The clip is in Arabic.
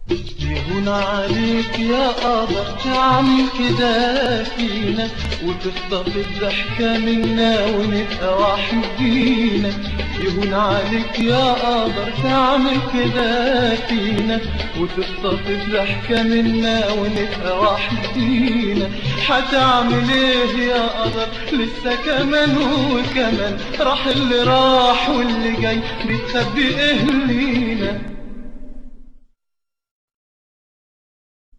يهون عليك يا قدر تعمل كده فينا وتخطف الضحكة منا ونبقى وحدينا. يهون عليك يا قدر تعمل كده فينا وتخطف الضحكة منا ونبقى وحدينا. حتعمل ايه يا قدر لسه كمان وكمان، راح اللي راح واللي جاي بتخبي ايه لينا.